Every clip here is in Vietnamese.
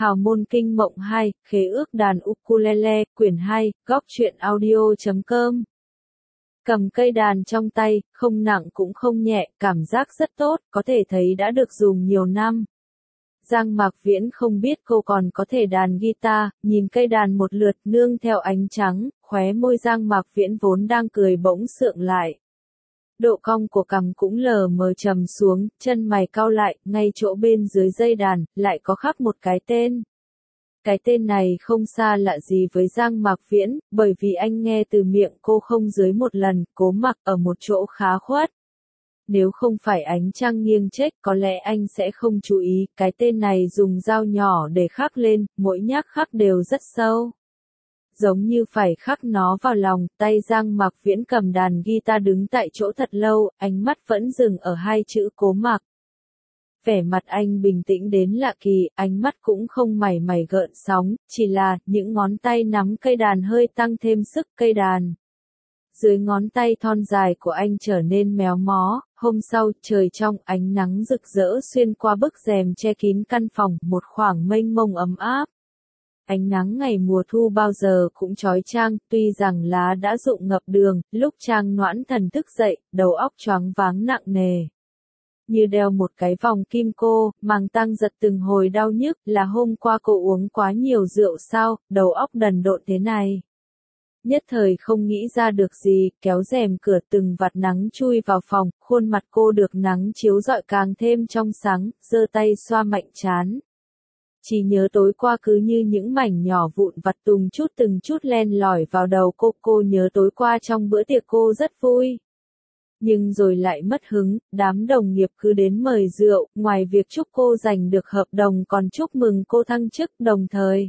Hào môn kinh mộng 2, khế ước đàn ukulele, quyển 2, góc truyện audio.com. Cầm cây đàn trong tay, không nặng cũng không nhẹ, cảm giác rất tốt, có thể thấy đã được dùng nhiều năm. Giang Mạc Viễn không biết cô còn có thể đàn guitar, nhìn cây đàn một lượt nương theo ánh trắng, khóe môi Giang Mạc Viễn vốn đang cười bỗng sượng lại. Độ cong của cằm cũng lờ mờ trầm xuống, chân mày cau lại, ngay chỗ bên dưới dây đàn, lại có khắc một cái tên. Cái tên này không xa lạ gì với Giang Mạc Viễn, bởi vì anh nghe từ miệng cô không dưới một lần, Cố Mặc ở một chỗ khá khuất. Nếu không phải ánh trăng nghiêng chếch có lẽ anh sẽ không chú ý, cái tên này dùng dao nhỏ để khắc lên, mỗi nhác khắc đều rất sâu. Giống như phải khắc nó vào lòng, tay Giang Mạc Viễn cầm đàn guitar đứng tại chỗ thật lâu, ánh mắt vẫn dừng ở hai chữ Cố Mặc. Vẻ mặt anh bình tĩnh đến lạ kỳ, ánh mắt cũng không mảy mảy gợn sóng, chỉ là những ngón tay nắm cây đàn hơi tăng thêm sức cây đàn. Dưới ngón tay thon dài của anh trở nên méo mó, hôm sau trời trong ánh nắng rực rỡ xuyên qua bức rèm che kín căn phòng, một khoảng mênh mông ấm áp. Ánh nắng ngày mùa thu bao giờ cũng chói chang, tuy rằng lá đã rụng ngập đường, lúc Trang Noãn Thần thức dậy, đầu óc choáng váng nặng nề. Như đeo một cái vòng kim cô, màng tăng giật từng hồi đau nhức, là hôm qua cô uống quá nhiều rượu sao, đầu óc đần độn thế này. Nhất thời không nghĩ ra được gì, kéo rèm cửa từng vạt nắng chui vào phòng, khuôn mặt cô được nắng chiếu rọi càng thêm trong sáng, giơ tay xoa mạnh trán. Chỉ nhớ tối qua cứ như những mảnh nhỏ vụn vặt từng chút len lỏi vào đầu cô nhớ tối qua trong bữa tiệc cô rất vui. Nhưng rồi lại mất hứng, đám đồng nghiệp cứ đến mời rượu, ngoài việc chúc cô giành được hợp đồng còn chúc mừng cô thăng chức đồng thời.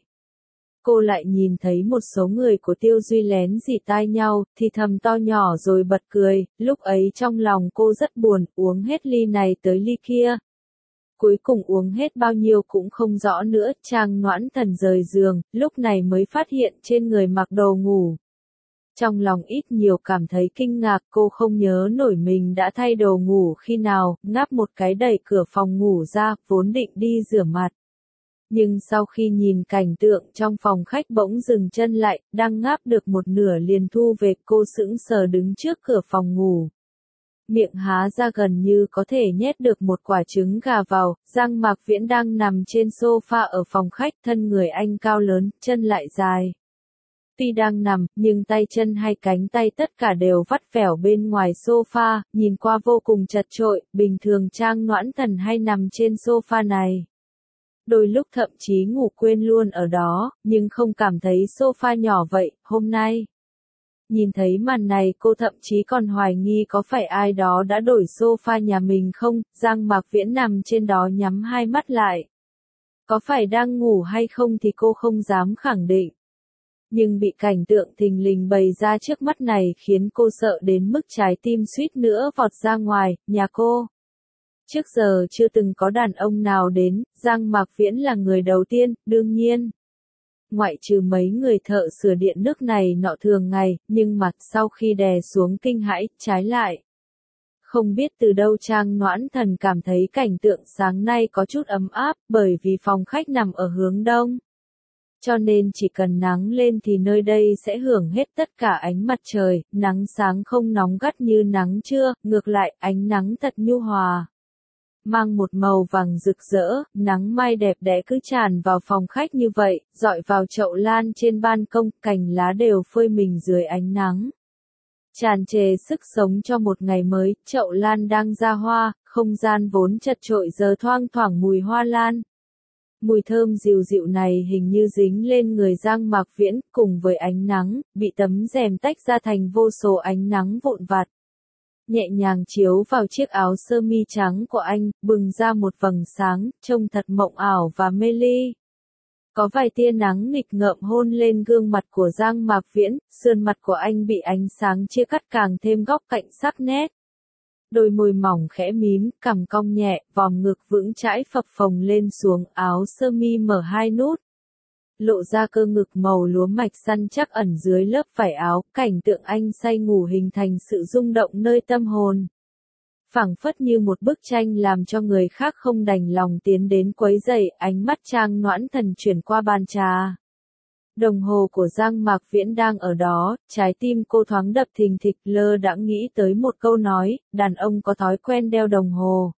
Cô lại nhìn thấy một số người của Tiêu Duy lén rỉ tai nhau, thì thầm to nhỏ rồi bật cười, lúc ấy trong lòng cô rất buồn, uống hết ly này tới ly kia. Cuối cùng uống hết bao nhiêu cũng không rõ nữa, Trang Noãn Thần rời giường, lúc này mới phát hiện trên người mặc đồ ngủ. Trong lòng ít nhiều cảm thấy kinh ngạc, cô không nhớ nổi mình đã thay đồ ngủ khi nào, ngáp một cái đẩy cửa phòng ngủ ra, vốn định đi rửa mặt. Nhưng sau khi nhìn cảnh tượng trong phòng khách bỗng dừng chân lại, đang ngáp được một nửa liền thu về, cô sững sờ đứng trước cửa phòng ngủ. Miệng há ra gần như có thể nhét được một quả trứng gà vào, Giang Mạc Viễn đang nằm trên sofa ở phòng khách, thân người anh cao lớn, chân lại dài. Tuy đang nằm, nhưng tay chân hay cánh tay tất cả đều vắt vẻo bên ngoài sofa, nhìn qua vô cùng chật chội, bình thường Trang Noãn Thần hay nằm trên sofa này. Đôi lúc thậm chí ngủ quên luôn ở đó, nhưng không cảm thấy sofa nhỏ vậy, hôm nay. Nhìn thấy màn này cô thậm chí còn hoài nghi có phải ai đó đã đổi sofa nhà mình không, Giang Mạc Viễn nằm trên đó nhắm hai mắt lại. Có phải đang ngủ hay không thì cô không dám khẳng định. Nhưng bị cảnh tượng thình lình bày ra trước mắt này khiến cô sợ đến mức trái tim suýt nữa vọt ra ngoài, nhà cô. Trước giờ chưa từng có đàn ông nào đến, Giang Mạc Viễn là người đầu tiên, đương nhiên. Ngoại trừ mấy người thợ sửa điện nước này nọ thường ngày, nhưng mặt sau khi đè xuống kinh hãi, trái lại. Không biết từ đâu Trang Noãn Thần cảm thấy cảnh tượng sáng nay có chút ấm áp, bởi vì phòng khách nằm ở hướng đông. Cho nên chỉ cần nắng lên thì nơi đây sẽ hưởng hết tất cả ánh mặt trời, nắng sáng không nóng gắt như nắng trưa, ngược lại ánh nắng thật nhu hòa. Mang một màu vàng rực rỡ, nắng mai đẹp đẽ cứ tràn vào phòng khách như vậy, dọi vào chậu lan trên ban công, cành lá đều phơi mình dưới ánh nắng. Tràn trề sức sống cho một ngày mới, chậu lan đang ra hoa, không gian vốn chật chội giờ thoang thoảng mùi hoa lan. Mùi thơm dịu dịu này hình như dính lên người Giang Mạc Viễn, cùng với ánh nắng, bị tấm rèm tách ra thành vô số ánh nắng vụn vặt. Nhẹ nhàng chiếu vào chiếc áo sơ mi trắng của anh, bừng ra một vầng sáng, trông thật mộng ảo và mê ly. Có vài tia nắng nghịch ngợm hôn lên gương mặt của Giang Mạc Viễn, sườn mặt của anh bị ánh sáng chia cắt càng thêm góc cạnh sắc nét. Đôi môi mỏng khẽ mím, cằm cong nhẹ, vòng ngực vững chãi phập phồng lên xuống, áo sơ mi mở hai nút. Lộ ra cơ ngực màu lúa mạch săn chắc ẩn dưới lớp vải áo, cảnh tượng anh say ngủ hình thành sự rung động nơi tâm hồn. phảng phất như một bức tranh làm cho người khác không đành lòng tiến đến quấy rầy. Ánh mắt Trang Noãn Thần chuyển qua bàn trà. Đồng hồ của Giang Mạc Viễn đang ở đó, trái tim cô thoáng đập thình thịch, lơ đãng nghĩ tới một câu nói, đàn ông có thói quen đeo đồng hồ.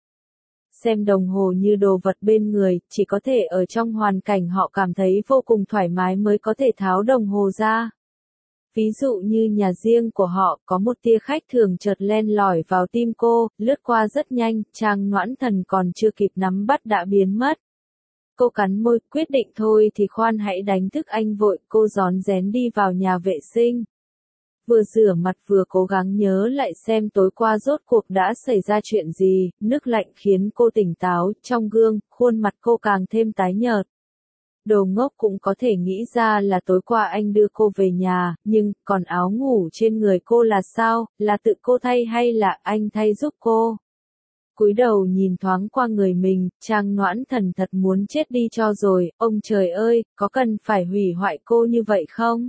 Xem đồng hồ như đồ vật bên người, chỉ có thể ở trong hoàn cảnh họ cảm thấy vô cùng thoải mái mới có thể tháo đồng hồ ra. Ví dụ như nhà riêng của họ, có một tia khách thường chợt len lỏi vào tim cô, lướt qua rất nhanh, Trang Noãn Thần còn chưa kịp nắm bắt đã biến mất. Cô cắn môi, quyết định thôi thì khoan hãy đánh thức anh vội, cô rón rén đi vào nhà vệ sinh. Vừa rửa mặt vừa cố gắng nhớ lại xem tối qua rốt cuộc đã xảy ra chuyện gì, nước lạnh khiến cô tỉnh táo, trong gương, khuôn mặt cô càng thêm tái nhợt. Đồ ngốc cũng có thể nghĩ ra là tối qua anh đưa cô về nhà, nhưng, còn áo ngủ trên người cô là sao, là tự cô thay hay là anh thay giúp cô? Cúi đầu nhìn thoáng qua người mình, Trang Noãn Thần thật muốn chết đi cho rồi, ông trời ơi, có cần phải hủy hoại cô như vậy không?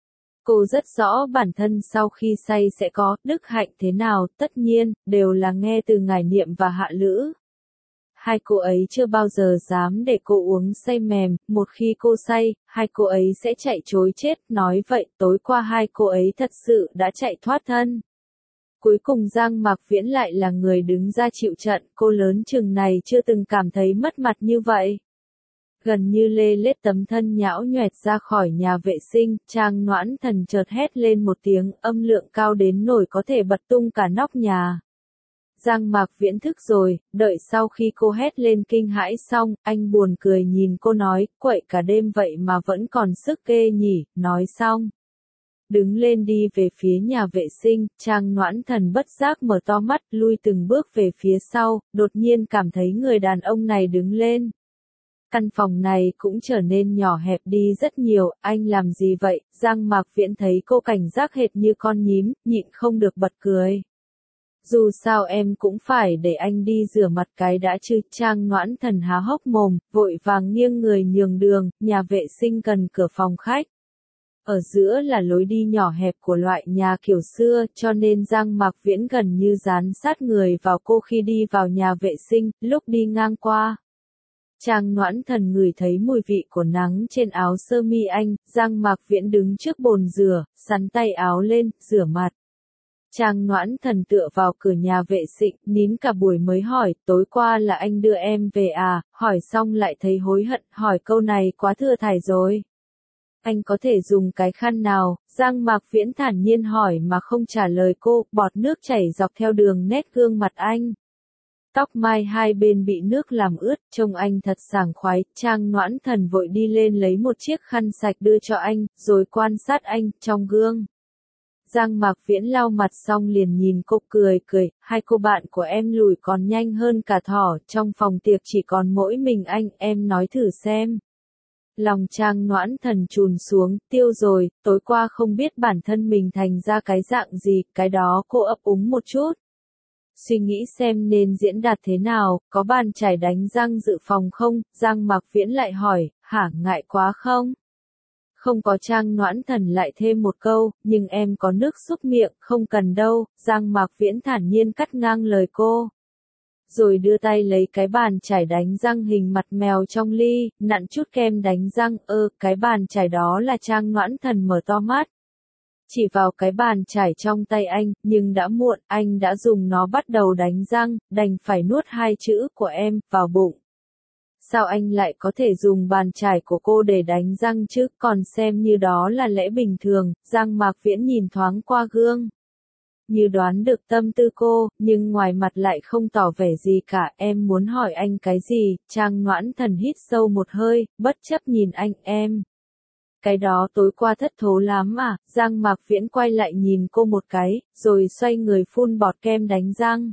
Cô rất rõ bản thân sau khi say sẽ có đức hạnh thế nào, tất nhiên, đều là nghe từ Ngải Niệm và Hạ Lữ. Hai cô ấy chưa bao giờ dám để cô uống say mềm, một khi cô say, hai cô ấy sẽ chạy trối chết, nói vậy tối qua hai cô ấy thật sự đã chạy thoát thân. Cuối cùng Giang Mạc Viễn lại là người đứng ra chịu trận, cô lớn chừng này chưa từng cảm thấy mất mặt như vậy. Gần như lê lết tấm thân nhão nhoẹt ra khỏi nhà vệ sinh, Trang Noãn Thần chợt hét lên một tiếng, âm lượng cao đến nổi có thể bật tung cả nóc nhà. Giang Mạc Viễn thức rồi, đợi sau khi cô hét lên kinh hãi xong, anh buồn cười nhìn cô nói, quậy cả đêm vậy mà vẫn còn sức ghê nhỉ, nói xong. Đứng lên đi về phía nhà vệ sinh, Trang Noãn Thần bất giác mở to mắt, lui từng bước về phía sau, đột nhiên cảm thấy người đàn ông này đứng lên. Căn phòng này cũng trở nên nhỏ hẹp đi rất nhiều, anh làm gì vậy? Giang Mạc Viễn thấy cô cảnh giác hệt như con nhím, nhịn không được bật cười. Dù sao em cũng phải để anh đi rửa mặt cái đã chứ. Trang Noãn Thần há hốc mồm, vội vàng nghiêng người nhường đường, nhà vệ sinh gần cửa phòng khách. Ở giữa là lối đi nhỏ hẹp của loại nhà kiểu xưa, cho nên Giang Mạc Viễn gần như dán sát người vào cô khi đi vào nhà vệ sinh, lúc đi ngang qua. Trang Noãn Thần ngửi thấy mùi vị của nắng trên áo sơ mi anh, Giang Mạc Viễn đứng trước bồn rửa, sắn tay áo lên, rửa mặt. Trang Noãn Thần tựa vào cửa nhà vệ sinh, nín cả buổi mới hỏi, tối qua là anh đưa em về à, hỏi xong lại thấy hối hận, hỏi câu này quá thừa thải rồi. Anh có thể dùng cái khăn nào? Giang Mạc Viễn thản nhiên hỏi mà không trả lời cô, bọt nước chảy dọc theo đường nét gương mặt anh. Tóc mai hai bên bị nước làm ướt, trông anh thật sảng khoái, Trang Noãn Thần vội đi lên lấy một chiếc khăn sạch đưa cho anh, rồi quan sát anh, trong gương. Giang Mạc Viễn lau mặt xong liền nhìn cô cười, hai cô bạn của em lùi còn nhanh hơn cả thỏ, trong phòng tiệc chỉ còn mỗi mình anh, em nói thử xem. Lòng Trang Noãn Thần trùn xuống, tiêu rồi, tối qua không biết bản thân mình thành ra cái dạng gì, cái đó cô ấp úng một chút. Suy nghĩ xem nên diễn đạt thế nào, có bàn chải đánh răng dự phòng không? Giang Mạc Viễn lại hỏi, hả, ngại quá không? Không có. Trang Noãn Thần lại thêm một câu, nhưng em có nước súc miệng, không cần đâu. Giang Mạc Viễn thản nhiên cắt ngang lời cô. Rồi đưa tay lấy cái bàn chải đánh răng hình mặt mèo trong ly, nặn chút kem đánh răng, cái bàn chải đó là. Trang Noãn Thần mở to mắt. Chỉ vào cái bàn chải trong tay anh, nhưng đã muộn, anh đã dùng nó bắt đầu đánh răng, đành phải nuốt hai chữ của em vào bụng. Sao anh lại có thể dùng bàn chải của cô để đánh răng chứ, còn xem như đó là lẽ bình thường. Giang Mạc Viễn nhìn thoáng qua gương. Như đoán được tâm tư cô, nhưng ngoài mặt lại không tỏ vẻ gì cả. Em muốn hỏi anh cái gì? Trang Noãn Thần hít sâu một hơi, bất chấp nhìn anh, em. Cái đó tối qua thất thố lắm à? Giang Mạc Viễn quay lại nhìn cô một cái, rồi xoay người phun bọt kem đánh răng.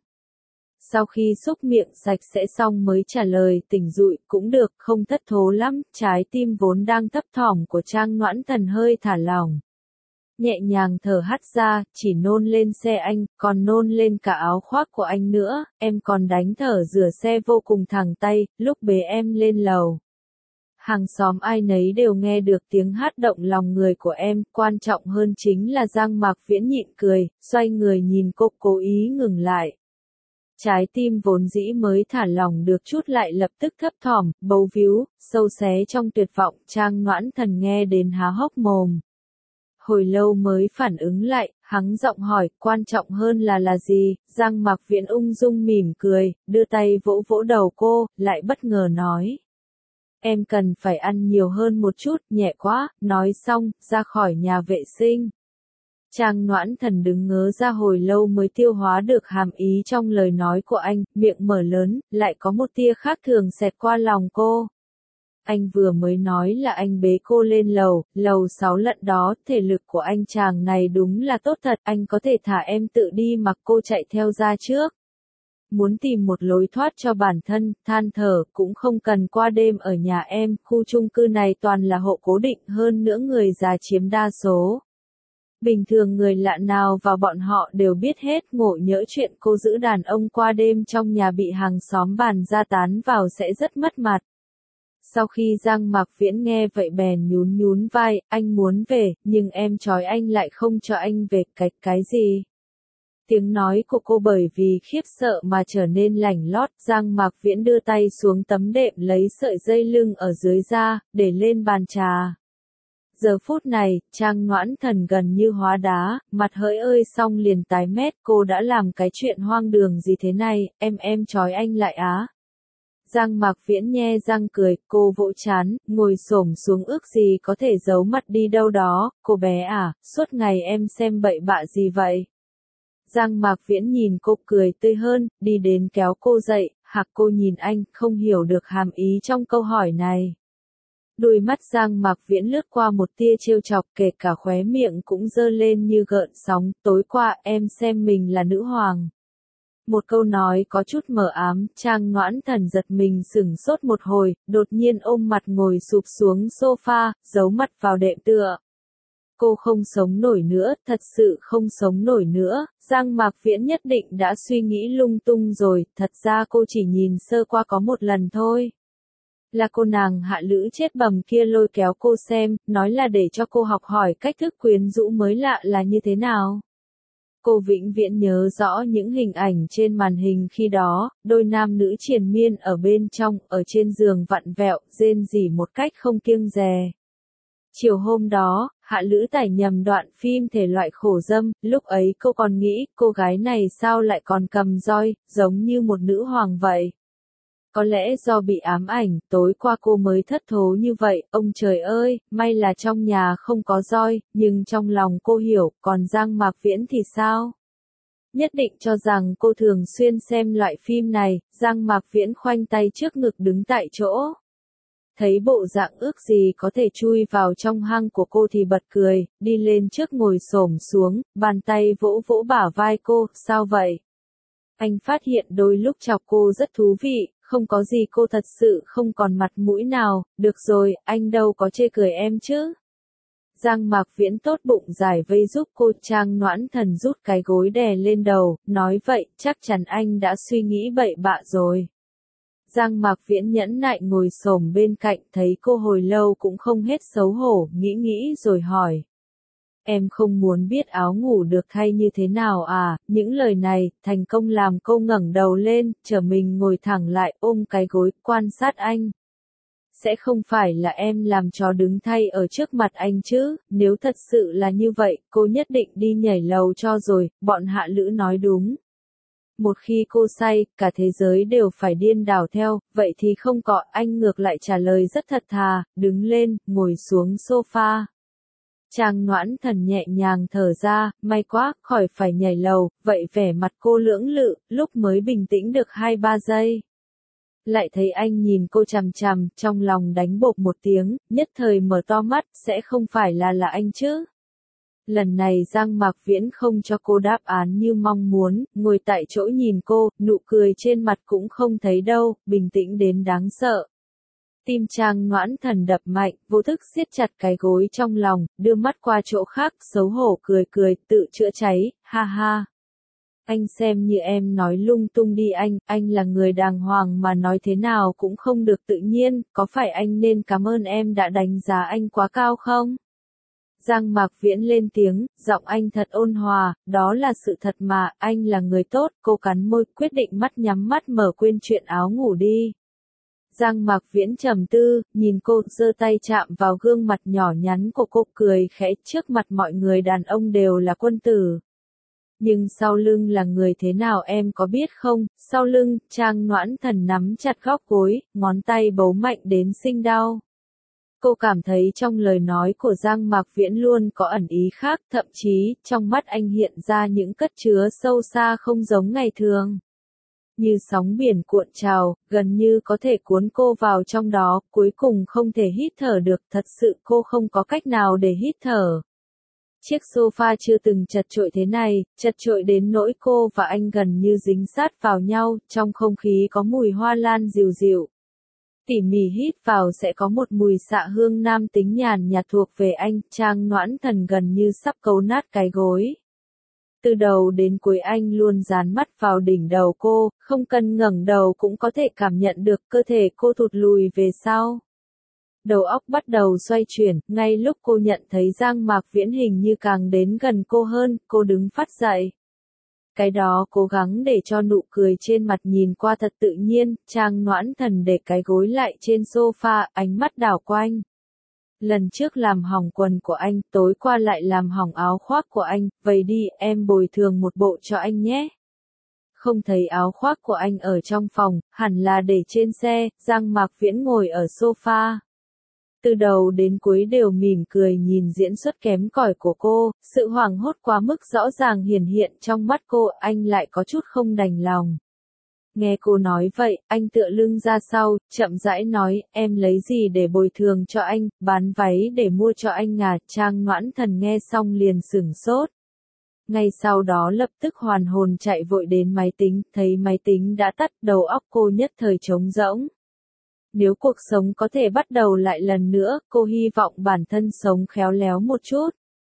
Sau khi xúc miệng sạch sẽ xong mới trả lời, tỉnh dụi, cũng được, không thất thố lắm. Trái tim vốn đang thấp thỏm của Trang Noãn Thần hơi thả lỏng. Nhẹ nhàng thở hắt ra, chỉ nôn lên xe anh, còn nôn lên cả áo khoác của anh nữa, em còn đánh thở rửa xe vô cùng thẳng tay, lúc bế em lên lầu. Hàng xóm ai nấy đều nghe được tiếng hát động lòng người của em, quan trọng hơn chính là Giang Mạc Viễn nhịn cười, xoay người nhìn cô, cố ý ngừng lại. Trái tim vốn dĩ mới thả lỏng được chút lại lập tức thấp thỏm, bấu víu, sâu xé trong tuyệt vọng, Trang Noãn Thần nghe đến há hốc mồm. Hồi lâu mới phản ứng lại, hắng giọng hỏi, quan trọng hơn là gì? Giang Mạc Viễn ung dung mỉm cười, đưa tay vỗ vỗ đầu cô, lại bất ngờ nói. Em cần phải ăn nhiều hơn một chút, nhẹ quá, nói xong, ra khỏi nhà vệ sinh. Trang Noãn Thần đứng ngớ ra hồi lâu mới tiêu hóa được hàm ý trong lời nói của anh, miệng mở lớn, lại có một tia khác thường xẹt qua lòng cô. Anh vừa mới nói là anh bế cô lên lầu 6 lận đó, thể lực của anh chàng này đúng là tốt thật, anh có thể thả em tự đi mặc cô chạy theo ra trước. Muốn tìm một lối thoát cho bản thân, than thở, cũng không cần qua đêm ở nhà em, khu chung cư này toàn là hộ cố định hơn nữa người già chiếm đa số. Bình thường người lạ nào vào bọn họ đều biết hết, ngộ nhỡ chuyện cô giữ đàn ông qua đêm trong nhà bị hàng xóm bàn ra tán vào sẽ rất mất mặt. Sau khi Giang Mạc Viễn nghe vậy bèn nhún vai, anh muốn về, nhưng em trói anh lại không cho anh về, cái gì? Tiếng nói của cô bởi vì khiếp sợ mà trở nên lảnh lót, Giang Mạc Viễn đưa tay xuống tấm đệm lấy sợi dây lưng ở dưới ra, để lên bàn trà. Giờ phút này, Trang Noãn Thần gần như hóa đá, mặt hỡi ơi xong liền tái mét, cô đã làm cái chuyện hoang đường gì thế này, em trói anh lại á. Giang Mạc Viễn nhe răng cười, cô vỗ chán, ngồi xổm xuống ước gì có thể giấu mặt đi đâu đó, cô bé à, suốt ngày em xem bậy bạ gì vậy. Giang Mạc Viễn nhìn cô cười tươi hơn, đi đến kéo cô dậy, hạc cô nhìn anh, không hiểu được hàm ý trong câu hỏi này. Đôi mắt Giang Mạc Viễn lướt qua một tia trêu chọc, kể cả khóe miệng cũng dơ lên như gợn sóng, tối qua em xem mình là nữ hoàng. Một câu nói có chút mờ ám, Trang Noãn Thần giật mình sửng sốt một hồi, đột nhiên ôm mặt ngồi sụp xuống sofa, giấu mặt vào đệm tựa. Cô không sống nổi nữa, thật sự không sống nổi nữa, Giang Mạc Viễn nhất định đã suy nghĩ lung tung rồi, thật ra cô chỉ nhìn sơ qua có một lần thôi. Là cô nàng hạ lữ chết bầm kia lôi kéo cô xem, nói là để cho cô học hỏi cách thức quyến rũ mới lạ là như thế nào. Cô vĩnh viễn nhớ rõ những hình ảnh trên màn hình khi đó, đôi nam nữ triền miên ở bên trong, ở trên giường vặn vẹo, rên rỉ một cách không kiêng dè. Chiều hôm đó, Hạ Lữ tải nhầm đoạn phim thể loại khổ dâm, lúc ấy cô còn nghĩ, cô gái này sao lại còn cầm roi, giống như một nữ hoàng vậy. Có lẽ do bị ám ảnh, tối qua cô mới thất thố như vậy, ông trời ơi, may là trong nhà không có roi, nhưng trong lòng cô hiểu, còn Giang Mạc Viễn thì sao? Nhất định cho rằng cô thường xuyên xem loại phim này, Giang Mạc Viễn khoanh tay trước ngực đứng tại chỗ. Thấy bộ dạng ước gì có thể chui vào trong hang của cô thì bật cười, đi lên trước ngồi xổm xuống, bàn tay vỗ vỗ bả vai cô, sao vậy? Anh phát hiện đôi lúc chọc cô rất thú vị, không có gì cô thật sự không còn mặt mũi nào, được rồi, anh đâu có chê cười em chứ. Giang Mạc Viễn tốt bụng giải vây giúp cô, Trang Noãn Thần rút cái gối đè lên đầu, nói vậy, chắc chắn anh đã suy nghĩ bậy bạ rồi. Giang Mạc Viễn nhẫn nại ngồi xổm bên cạnh, thấy cô hồi lâu cũng không hết xấu hổ, nghĩ rồi hỏi. Em không muốn biết áo ngủ được thay như thế nào à, những lời này, thành công làm cô ngẩng đầu lên, trở mình ngồi thẳng lại, ôm cái gối, quan sát anh. Sẽ không phải là em làm trò đứng thay ở trước mặt anh chứ, nếu thật sự là như vậy, cô nhất định đi nhảy lầu cho rồi, bọn Hạ Lữ nói đúng. Một khi cô say, cả thế giới đều phải điên đảo theo, vậy thì không có, anh ngược lại trả lời rất thật thà, đứng lên, ngồi xuống sofa. Trang Noãn Thần nhẹ nhàng thở ra, may quá, khỏi phải nhảy lầu, vậy vẻ mặt cô lưỡng lự, lúc mới bình tĩnh được 2-3 giây. Lại thấy anh nhìn cô chằm chằm, trong lòng đánh bộp một tiếng, nhất thời mở to mắt, sẽ không phải là anh chứ. Lần này Giang Mạc Viễn không cho cô đáp án như mong muốn, ngồi tại chỗ nhìn cô, nụ cười trên mặt cũng không thấy đâu, bình tĩnh đến đáng sợ. Tim Trang Noãn Thần đập mạnh, vô thức siết chặt cái gối trong lòng, đưa mắt qua chỗ khác, xấu hổ cười, tự chữa cháy, ha ha. Anh xem như em nói lung tung đi anh là người đàng hoàng mà nói thế nào cũng không được tự nhiên, có phải anh nên cảm ơn em đã đánh giá anh quá cao không? Giang Mạc Viễn lên tiếng, giọng anh thật ôn hòa, đó là sự thật mà, anh là người tốt, cô cắn môi, quyết định mắt nhắm mắt mở quên chuyện áo ngủ đi. Giang Mạc Viễn trầm tư, nhìn cô, giơ tay chạm vào gương mặt nhỏ nhắn của cô, cười khẽ, trước mặt mọi người đàn ông đều là quân tử. Nhưng sau lưng là người thế nào em có biết không? Sau lưng, Trang Noãn Thần nắm chặt góc gối, ngón tay bấu mạnh đến sinh đau. Cô cảm thấy trong lời nói của Giang Mạc Viễn luôn có ẩn ý khác, thậm chí, trong mắt anh hiện ra những cất chứa sâu xa không giống ngày thường. Như sóng biển cuộn trào, gần như có thể cuốn cô vào trong đó, cuối cùng không thể hít thở được, thật sự cô không có cách nào để hít thở. Chiếc sofa chưa từng chật chội thế này, chật chội đến nỗi cô và anh gần như dính sát vào nhau, trong không khí có mùi hoa lan dịu dịu. Tỉ mỉ hít vào sẽ có một mùi xạ hương nam tính nhàn nhạt thuộc về anh, Trang Noãn Thần gần như sắp cấu nát cái gối. Từ đầu đến cuối anh luôn dán mắt vào đỉnh đầu cô, không cần ngẩng đầu cũng có thể cảm nhận được cơ thể cô thụt lùi về sau. Đầu óc bắt đầu xoay chuyển, ngay lúc cô nhận thấy Giang Mạc Viễn hình như càng đến gần cô hơn, cô đứng phát dậy. Cái đó cố gắng để cho nụ cười trên mặt nhìn qua thật tự nhiên, Trang Noãn Thần để cái gối lại trên sofa, ánh mắt đảo quanh. Lần trước làm hỏng quần của anh, tối qua lại làm hỏng áo khoác của anh, vậy đi, em bồi thường một bộ cho anh nhé. Không thấy áo khoác của anh ở trong phòng, hẳn là để trên xe, Giang Mạc Viễn ngồi ở sofa. Từ đầu đến cuối đều mỉm cười nhìn diễn xuất kém cỏi của cô, sự hoảng hốt quá mức rõ ràng hiển hiện trong mắt cô, anh lại có chút không đành lòng. Nghe cô nói vậy, anh tựa lưng ra sau, chậm rãi nói, em lấy gì để bồi thường cho anh, bán váy để mua cho anh à, Trang Noãn Thần nghe xong liền sửng sốt. Ngay sau đó lập tức hoàn hồn chạy vội đến máy tính, thấy máy tính đã tắt, đầu óc cô nhất thời trống rỗng. Nếu cuộc sống có thể bắt đầu lại lần nữa, cô hy vọng bản thân sống khéo léo một chút.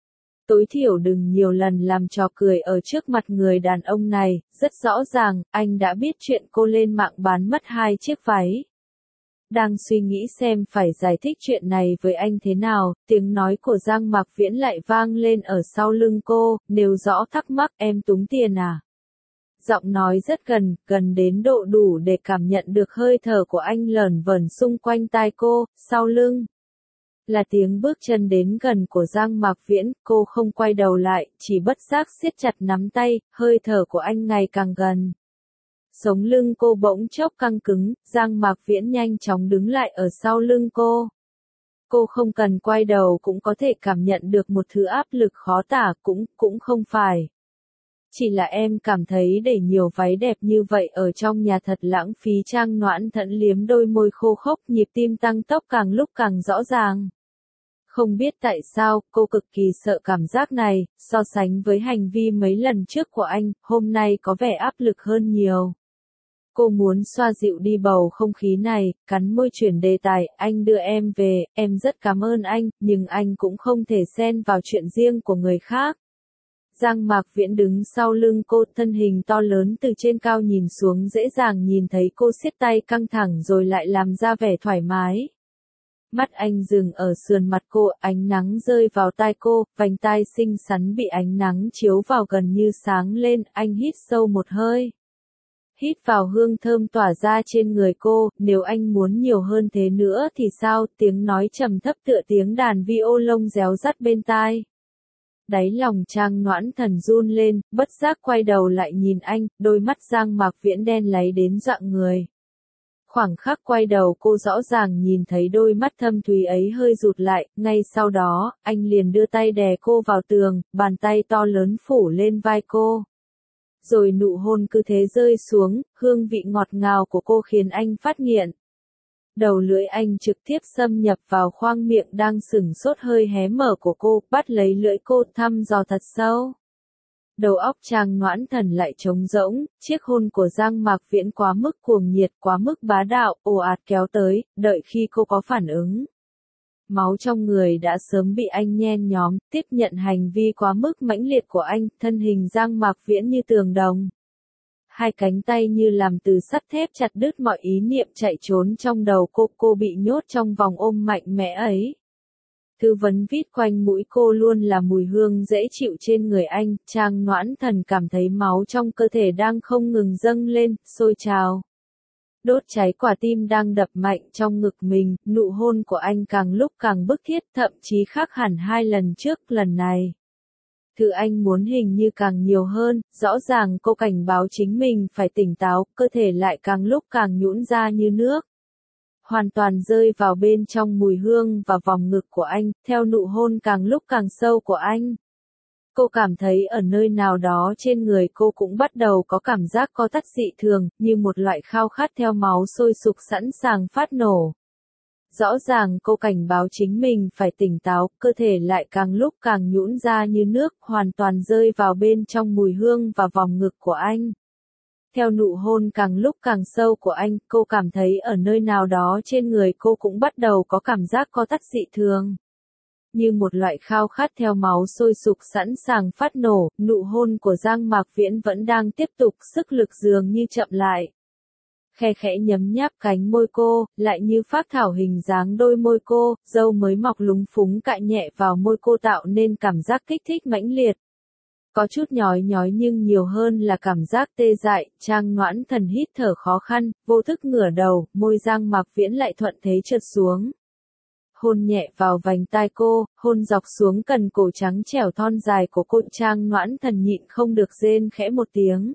Tối thiểu đừng nhiều lần làm trò cười ở trước mặt người đàn ông này, rất rõ ràng, anh đã biết chuyện cô lên mạng bán mất 2 chiếc váy. Đang suy nghĩ xem phải giải thích chuyện này với anh thế nào, tiếng nói của Giang Mạc Viễn lại vang lên ở sau lưng cô, nêu rõ thắc mắc, em túng tiền à? Giọng nói rất gần đến độ đủ để cảm nhận được hơi thở của anh lởn vởn xung quanh tai cô, sau lưng. Là tiếng bước chân đến gần của Giang Mạc Viễn, cô không quay đầu lại, chỉ bất giác siết chặt nắm tay, hơi thở của anh ngày càng gần. Sống lưng cô bỗng chốc căng cứng, Giang Mạc Viễn nhanh chóng đứng lại ở sau lưng cô. Cô không cần quay đầu cũng có thể cảm nhận được một thứ áp lực khó tả, cũng không phải. Chỉ là em cảm thấy để nhiều váy đẹp như vậy ở trong nhà thật lãng phí. Trang Noãn Thẫn liếm đôi môi khô khốc, nhịp tim tăng tốc càng lúc càng rõ ràng. Không biết tại sao, cô cực kỳ sợ cảm giác này, so sánh với hành vi mấy lần trước của anh, hôm nay có vẻ áp lực hơn nhiều. Cô muốn xoa dịu đi bầu không khí này, cắn môi chuyển đề tài, anh đưa em về, em rất cảm ơn anh, nhưng anh cũng không thể xen vào chuyện riêng của người khác. Giang Mạc Viễn đứng sau lưng cô, thân hình to lớn từ trên cao nhìn xuống dễ dàng nhìn thấy cô siết tay căng thẳng rồi lại làm ra vẻ thoải mái. Mắt anh dừng ở sườn mặt cô, ánh nắng rơi vào tai cô, vành tai xinh xắn bị ánh nắng chiếu vào gần như sáng lên, anh hít sâu một hơi. Hít vào hương thơm tỏa ra trên người cô, nếu anh muốn nhiều hơn thế nữa thì sao, tiếng nói trầm thấp tựa tiếng đàn violon réo rắt bên tai. Đáy lòng Trang Noãn Thần run lên, bất giác quay đầu lại nhìn anh, đôi mắt Giang Mạc Viễn đen láy đến rạng người. Khoảng khắc quay đầu cô rõ ràng nhìn thấy đôi mắt thâm thúy ấy hơi rụt lại, ngay sau đó, anh liền đưa tay đè cô vào tường, bàn tay to lớn phủ lên vai cô. Rồi nụ hôn cứ thế rơi xuống, hương vị ngọt ngào của cô khiến anh phát nghiện. Đầu lưỡi anh trực tiếp xâm nhập vào khoang miệng đang sửng sốt hơi hé mở của cô, bắt lấy lưỡi cô thăm dò thật sâu. Đầu óc Trang Noãn Thần lại trống rỗng, chiếc hôn của Giang Mạc Viễn quá mức cuồng nhiệt, quá mức bá đạo, ồ ạt kéo tới, đợi khi cô có phản ứng. Máu trong người đã sớm bị anh nhen nhóm, tiếp nhận hành vi quá mức mãnh liệt của anh, thân hình Giang Mạc Viễn như tường đồng. Hai cánh tay như làm từ sắt thép chặt đứt mọi ý niệm chạy trốn trong đầu cô bị nhốt trong vòng ôm mạnh mẽ ấy. Thư vấn vít quanh mũi cô luôn là mùi hương dễ chịu trên người anh. Trang Noãn Thần cảm thấy máu trong cơ thể đang không ngừng dâng lên, sôi trào. Đốt cháy quả tim đang đập mạnh trong ngực mình, nụ hôn của anh càng lúc càng bức thiết, thậm chí khác hẳn 2 lần trước. Lần này, thứ anh muốn hình như càng nhiều hơn. Rõ ràng cô cảnh báo chính mình phải tỉnh táo, cơ thể lại càng lúc càng nhũn ra như nước. Hoàn toàn rơi vào bên trong mùi hương và vòng ngực của anh, theo nụ hôn càng lúc càng sâu của anh. Cô cảm thấy ở nơi nào đó trên người cô cũng bắt đầu có cảm giác co thắt dị thường, như một loại khao khát theo máu sôi sục sẵn sàng phát nổ. Rõ ràng cô cảnh báo chính mình phải tỉnh táo, cơ thể lại càng lúc càng nhũn ra như nước, hoàn toàn rơi vào bên trong mùi hương và vòng ngực của anh. Theo nụ hôn càng lúc càng sâu của anh, cô cảm thấy ở nơi nào đó trên người cô cũng bắt đầu có cảm giác co thắt dị thường. Như một loại khao khát theo máu sôi sục sẵn sàng phát nổ, nụ hôn của Giang Mạc Viễn vẫn đang tiếp tục, sức lực dường như chậm lại. Khe khẽ nhấm nháp cánh môi cô, lại như phác thảo hình dáng đôi môi cô, râu mới mọc lúng phúng cạy nhẹ vào môi cô tạo nên cảm giác kích thích mãnh liệt. Có chút nhói nhói nhưng nhiều hơn là cảm giác tê dại. Trang Noãn Thần hít thở khó khăn, vô thức ngửa đầu, môi Giang Mạc Viễn lại thuận thế trượt xuống. Hôn nhẹ vào vành tai cô, hôn dọc xuống cần cổ trắng trẻo thon dài của cô. Trang Noãn Thần nhịn không được rên khẽ một tiếng.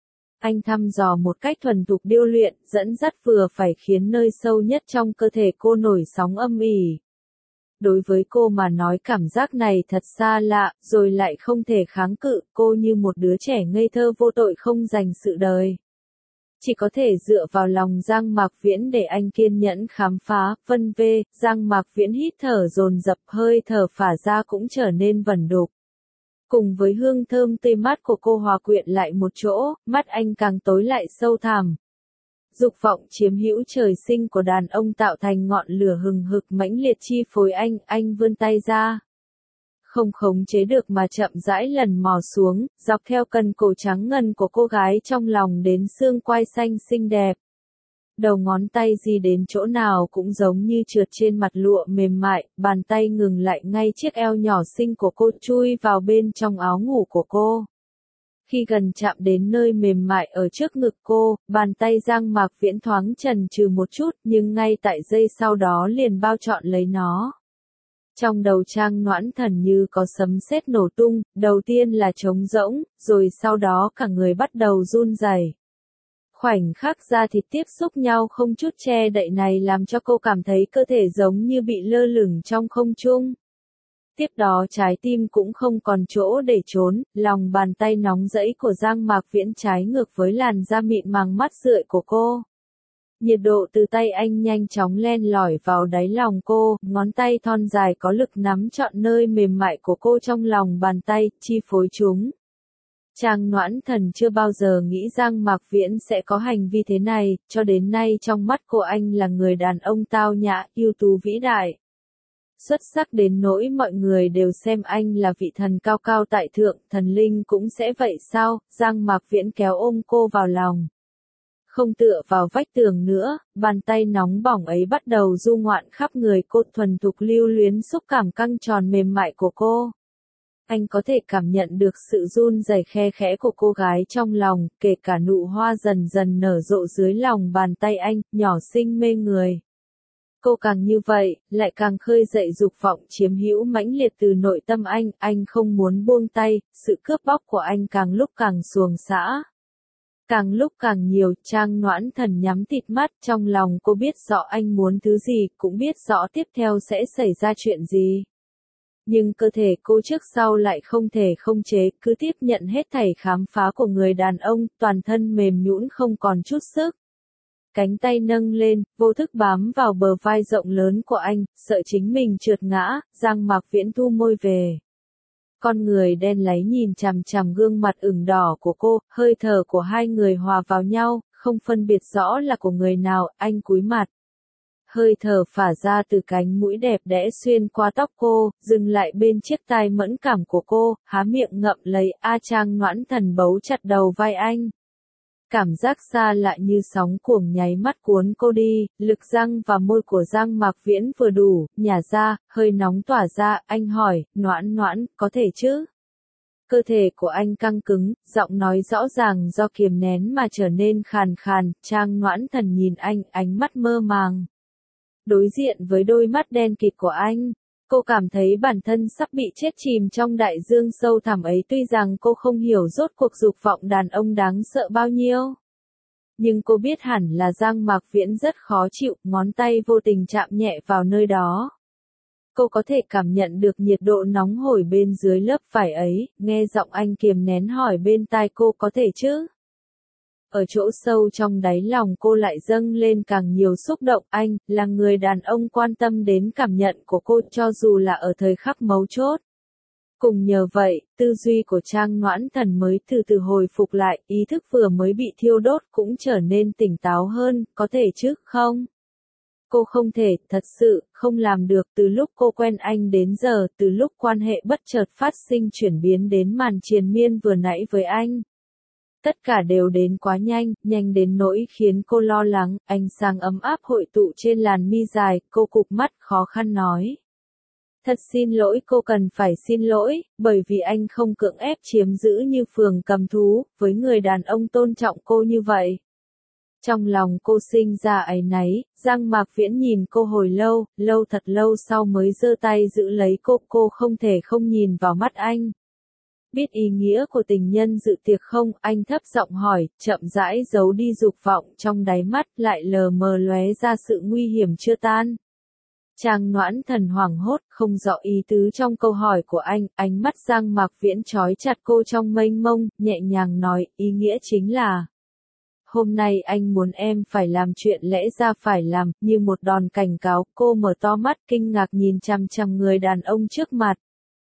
Anh thăm dò một cách thuần thục điêu luyện, dẫn dắt vừa phải khiến nơi sâu nhất trong cơ thể cô nổi sóng âm ỉ. Đối với cô mà nói cảm giác này thật xa lạ, rồi lại không thể kháng cự, cô như một đứa trẻ ngây thơ vô tội không dành sự đời. Chỉ có thể dựa vào lòng Giang Mạc Viễn để anh kiên nhẫn khám phá, vân vê. Giang Mạc Viễn hít thở dồn dập, hơi thở phả ra cũng trở nên vẩn đục. Cùng với hương thơm tươi mát của cô hòa quyện lại một chỗ, mắt anh càng tối lại sâu thẳm. Dục vọng chiếm hữu trời sinh của đàn ông tạo thành ngọn lửa hừng hực mãnh liệt chi phối anh vươn tay ra. Không khống chế được mà chậm rãi lần mò xuống, dọc theo cần cổ trắng ngần của cô gái trong lòng đến xương quai xanh xinh đẹp. Đầu ngón tay di đến chỗ nào cũng giống như trượt trên mặt lụa mềm mại, bàn tay ngừng lại ngay chiếc eo nhỏ xinh của cô, chui vào bên trong áo ngủ của cô. Khi gần chạm đến nơi mềm mại ở trước ngực cô, bàn tay Giang Mạc Viễn thoáng chần chừ một chút, nhưng ngay tại giây sau đó liền bao trọn lấy nó. Trong đầu Trang Noãn Thần như có sấm sét nổ tung, đầu tiên là trống rỗng, rồi sau đó cả người bắt đầu run rẩy. Khoảnh khắc da thịt tiếp xúc nhau không chút che đậy này làm cho cô cảm thấy cơ thể giống như bị lơ lửng trong không trung. Tiếp đó trái tim cũng không còn chỗ để trốn, lòng bàn tay nóng rẫy của Giang Mạc Viễn trái ngược với làn da mịn màng mắt rượi của cô. Nhiệt độ từ tay anh nhanh chóng len lỏi vào đáy lòng cô, ngón tay thon dài có lực nắm trọn nơi mềm mại của cô trong lòng bàn tay, chi phối chúng. Trang Noãn Thần chưa bao giờ nghĩ Giang Mạc Viễn sẽ có hành vi thế này, cho đến nay trong mắt cô anh là người đàn ông tao nhã, ưu tú vĩ đại. Xuất sắc đến nỗi mọi người đều xem anh là vị thần cao cao tại thượng, thần linh cũng sẽ vậy sao? Giang Mạc Viễn kéo ôm cô vào lòng. Không tựa vào vách tường nữa, bàn tay nóng bỏng ấy bắt đầu du ngoạn khắp người cô, thuần thục lưu luyến xúc cảm căng tròn mềm mại của cô. Anh có thể cảm nhận được sự run rẩy khe khẽ của cô gái trong lòng, kể cả nụ hoa dần dần nở rộ dưới lòng bàn tay anh, nhỏ xinh mê người. Cô càng như vậy, lại càng khơi dậy dục vọng chiếm hữu mãnh liệt từ nội tâm anh không muốn buông tay, sự cướp bóc của anh càng lúc càng xuồng xã. Càng lúc càng nhiều, Trang Noãn Thần nhắm tịt mắt, trong lòng cô biết rõ anh muốn thứ gì, cũng biết rõ tiếp theo sẽ xảy ra chuyện gì. Nhưng cơ thể cô trước sau lại không thể không chế, cứ tiếp nhận hết thảy khám phá của người đàn ông, toàn thân mềm nhũn không còn chút sức. Cánh tay nâng lên, vô thức bám vào bờ vai rộng lớn của anh, sợ chính mình trượt ngã. Giang Mạc Viễn thu môi về. Con người đen láy nhìn chằm chằm gương mặt ửng đỏ của cô, hơi thở của hai người hòa vào nhau, không phân biệt rõ là của người nào. Anh cúi mặt. Hơi thở phả ra từ cánh mũi đẹp đẽ xuyên qua tóc cô, dừng lại bên chiếc tai mẫn cảm của cô, há miệng ngậm lấy. Trang Noãn Thần bấu chặt đầu vai anh. Cảm giác xa lạ như sóng cuồng nháy mắt cuốn cô đi, lực răng và môi của Giang Mạc Viễn vừa đủ, nhả ra, hơi nóng tỏa ra, anh hỏi, Noãn Noãn, có thể chứ? Cơ thể của anh căng cứng, giọng nói rõ ràng do kiềm nén mà trở nên khàn khàn, Trang Noãn Thần nhìn anh, ánh mắt mơ màng. Đối diện với đôi mắt đen kịt của anh, cô cảm thấy bản thân sắp bị chết chìm trong đại dương sâu thẳm ấy, tuy rằng cô không hiểu rốt cuộc dục vọng đàn ông đáng sợ bao nhiêu. Nhưng cô biết hẳn là Giang Mạc Viễn rất khó chịu, ngón tay vô tình chạm nhẹ vào nơi đó. Cô có thể cảm nhận được nhiệt độ nóng hổi bên dưới lớp vải ấy, nghe giọng anh kiềm nén hỏi bên tai cô, có thể chứ? Ở chỗ sâu trong đáy lòng cô lại dâng lên càng nhiều xúc động, anh là người đàn ông quan tâm đến cảm nhận của cô cho dù là ở thời khắc mấu chốt. Cùng nhờ vậy, tư duy của Trang Noãn Thần mới từ từ hồi phục lại, ý thức vừa mới bị thiêu đốt cũng trở nên tỉnh táo hơn, có thể chứ, không? Cô không thể, thật sự, không làm được từ lúc cô quen anh đến giờ, từ lúc quan hệ bất chợt phát sinh chuyển biến đến màn triền miên vừa nãy với anh. Tất cả đều đến quá nhanh, nhanh đến nỗi khiến cô lo lắng, ánh sáng ấm áp hội tụ trên làn mi dài, cô cụp mắt khó khăn nói. Thật xin lỗi, cô cần phải xin lỗi, bởi vì anh không cưỡng ép chiếm giữ như phường cầm thú, với người đàn ông tôn trọng cô như vậy. Trong lòng cô sinh ra áy náy, Giang Mạc Viễn nhìn cô hồi lâu, thật lâu sau mới giơ tay giữ lấy cô không thể không nhìn vào mắt anh. Biết ý nghĩa của tình nhân dự tiệc không, anh thấp giọng hỏi, chậm rãi giấu đi dục vọng trong đáy mắt, lại lờ mờ lóe ra sự nguy hiểm chưa tan. Trang Noãn Thần hoảng hốt, không rõ ý tứ trong câu hỏi của anh, ánh mắt Giang Mạc Viễn trói chặt cô trong mênh mông, nhẹ nhàng nói, ý nghĩa chính là hôm nay anh muốn em phải làm chuyện lẽ ra phải làm, như một đòn cảnh cáo. Cô mở to mắt kinh ngạc nhìn chằm chằm người đàn ông trước mặt.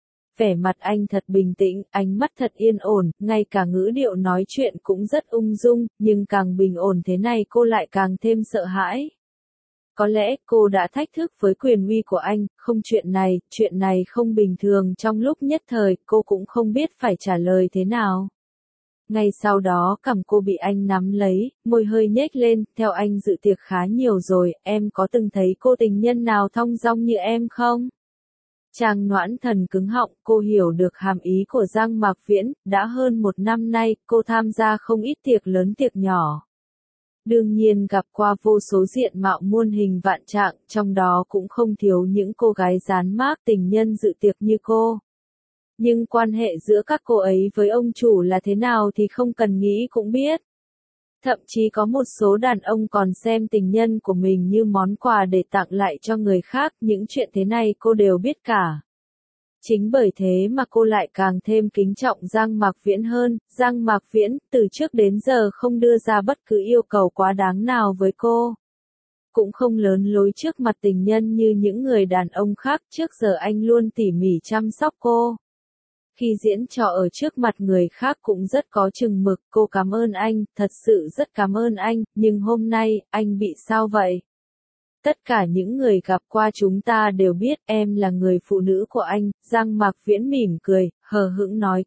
Vẻ mặt anh thật bình tĩnh, ánh mắt thật yên ổn, ngay cả ngữ điệu nói chuyện cũng rất ung dung, nhưng càng bình ổn thế này cô lại càng thêm sợ hãi. Có lẽ cô đã thách thức với quyền uy của anh, không, chuyện này không bình thường. Trong lúc nhất thời, cô cũng không biết phải trả lời thế nào. Ngay sau đó cằm cô bị anh nắm lấy, môi hơi nhếch lên, theo anh dự tiệc khá nhiều rồi, em có từng thấy cô tình nhân nào thong dong như em không? Trang Noãn Thần cứng họng, cô hiểu được hàm ý của Giang Mạc Viễn, đã hơn 1 năm nay, cô tham gia không ít tiệc lớn tiệc nhỏ. Đương nhiên gặp qua vô số diện mạo muôn hình vạn trạng, trong đó cũng không thiếu những cô gái dán mác tình nhân dự tiệc như cô. Nhưng quan hệ giữa các cô ấy với ông chủ là thế nào thì không cần nghĩ cũng biết. Thậm chí có một số đàn ông còn xem tình nhân của mình như món quà để tặng lại cho người khác, những chuyện thế này cô đều biết cả. Chính bởi thế mà cô lại càng thêm kính trọng Giang Mạc Viễn hơn. Giang Mạc Viễn, từ trước đến giờ không đưa ra bất cứ yêu cầu quá đáng nào với cô. Cũng không lớn lối trước mặt tình nhân như những người đàn ông khác, trước giờ anh luôn tỉ mỉ chăm sóc cô. Khi diễn trò ở trước mặt người khác cũng rất có chừng mực, cô cảm ơn anh, thật sự rất cảm ơn anh, nhưng hôm nay, anh bị sao vậy? Tất cả những người gặp qua chúng ta đều biết em là người phụ nữ của anh. Giang Mạc Viễn mỉm cười, hờ hững nói,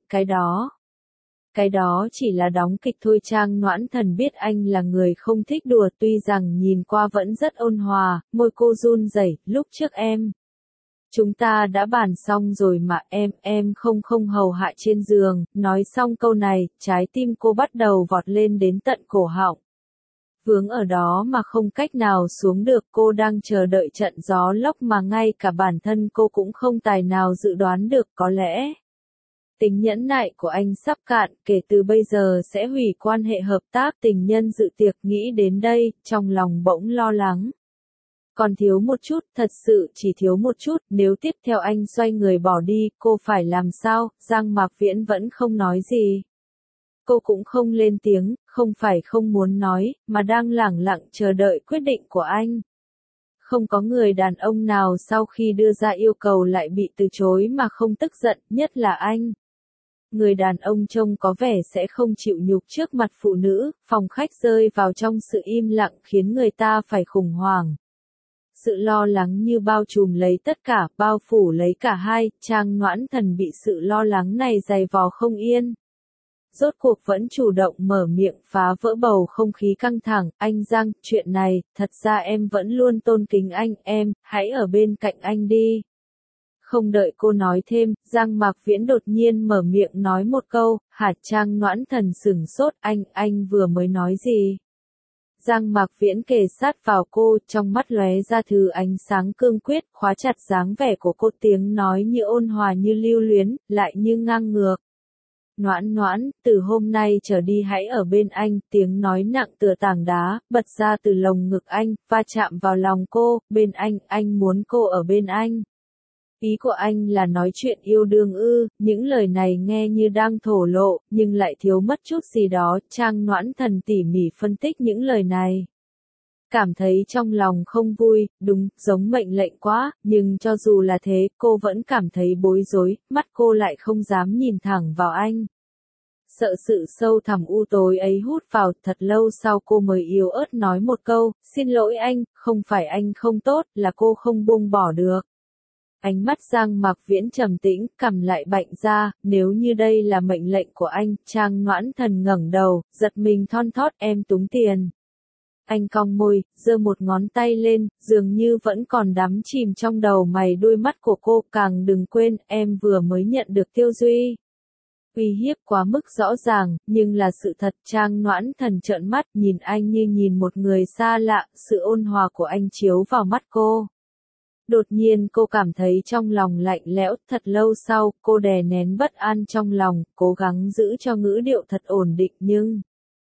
cái đó chỉ là đóng kịch thôi. Trang Noãn Thần biết anh là người không thích đùa, tuy rằng nhìn qua vẫn rất ôn hòa, môi cô run rẩy, lúc trước chúng ta đã bàn xong rồi mà, em không hầu hạ trên giường. Nói xong câu này, trái tim cô bắt đầu vọt lên đến tận cổ họng. Vướng ở đó mà không cách nào xuống được, cô đang chờ đợi trận gió lốc mà ngay cả bản thân cô cũng không tài nào dự đoán được. Có lẽ tính nhẫn nại của anh sắp cạn, kể từ bây giờ sẽ hủy quan hệ hợp tác tình nhân dự tiệc. Nghĩ đến đây, trong lòng bỗng lo lắng. Còn thiếu một chút, thật sự chỉ thiếu một chút, nếu tiếp theo anh xoay người bỏ đi, cô phải làm sao? Giang Mạc Viễn vẫn không nói gì. Cô cũng không lên tiếng, không phải không muốn nói, mà đang lẳng lặng chờ đợi quyết định của anh. Không có người đàn ông nào sau khi đưa ra yêu cầu lại bị từ chối mà không tức giận, nhất là anh. Người đàn ông trông có vẻ sẽ không chịu nhục trước mặt phụ nữ. Phòng khách rơi vào trong sự im lặng khiến người ta phải khủng hoảng. Sự lo lắng như bao trùm lấy tất cả, bao phủ lấy cả hai. Trang Noãn Thần bị sự lo lắng này dày vò không yên. Rốt cuộc vẫn chủ động mở miệng phá vỡ bầu không khí căng thẳng, anh Giang, chuyện này, thật ra em vẫn luôn tôn kính anh, em, hãy ở bên cạnh anh đi. Không đợi cô nói thêm, Giang Mạc Viễn đột nhiên mở miệng nói một câu, hả? Trang Noãn Thần sửng sốt, anh vừa mới nói gì? Giang Mạc Viễn kề sát vào cô, trong mắt lóe ra thứ ánh sáng cương quyết, khóa chặt dáng vẻ của cô, tiếng nói như ôn hòa như lưu luyến, lại như ngang ngược. Noãn Noãn, từ hôm nay trở đi hãy ở bên anh, tiếng nói nặng tựa tảng đá, bật ra từ lồng ngực anh, va chạm vào lòng cô, bên anh muốn cô ở bên anh. Ý của anh là nói chuyện yêu đương ư? Những lời này nghe như đang thổ lộ, nhưng lại thiếu mất chút gì đó. Trang Noãn Thần tỉ mỉ phân tích những lời này. Cảm thấy trong lòng không vui, đúng, giống mệnh lệnh quá, nhưng cho dù là thế, cô vẫn cảm thấy bối rối, mắt cô lại không dám nhìn thẳng vào anh. Sợ sự sâu thẳm u tối ấy hút vào, thật lâu sau cô mới yếu ớt nói một câu, xin lỗi anh, không phải anh không tốt, là cô không buông bỏ được. Ánh mắt Giang Mạc Viễn trầm tĩnh, cằm lại bạnh ra, nếu như đây là mệnh lệnh của anh, Trang Noãn Thần ngẩng đầu, giật mình thon thót, em túng tiền. Anh cong môi, giơ một ngón tay lên, dường như vẫn còn đắm chìm trong đầu mày đuôi mắt của cô, càng đừng quên, em vừa mới nhận được Tiêu Duy. Uy hiếp quá mức rõ ràng, nhưng là sự thật. Trang Noãn Thần trợn mắt, nhìn anh như nhìn một người xa lạ, sự ôn hòa của anh chiếu vào mắt cô. Đột nhiên cô cảm thấy trong lòng lạnh lẽo, thật lâu sau, cô đè nén bất an trong lòng, cố gắng giữ cho ngữ điệu thật ổn định nhưng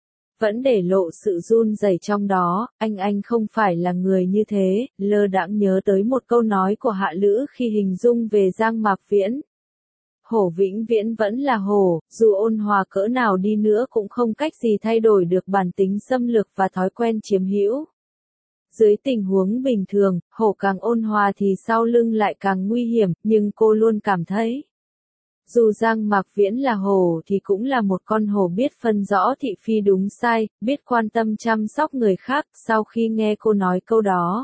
vẫn để lộ sự run rẩy trong đó, anh không phải là người như thế, lơ đãng nhớ tới một câu nói của Hạ Lữ khi hình dung về Giang Mạc Viễn. Hổ vĩnh viễn vẫn là hổ, dù ôn hòa cỡ nào đi nữa cũng không cách gì thay đổi được bản tính xâm lược và thói quen chiếm hữu. Dưới tình huống bình thường, hổ càng ôn hòa thì sau lưng lại càng nguy hiểm, nhưng cô luôn cảm thấy. Dù Giang Mạc Viễn là hổ thì cũng là một con hổ biết phân rõ thị phi đúng sai, biết quan tâm chăm sóc người khác. Sau khi nghe cô nói câu đó,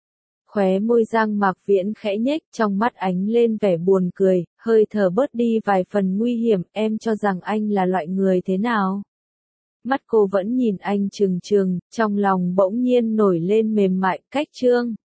khóe môi Giang Mạc Viễn khẽ nhếch, trong mắt ánh lên vẻ buồn cười, hơi thở bớt đi vài phần nguy hiểm, em cho rằng anh là loại người thế nào? Mắt cô vẫn nhìn anh trừng trừng, trong lòng bỗng nhiên nổi lên mềm mại, cách trương.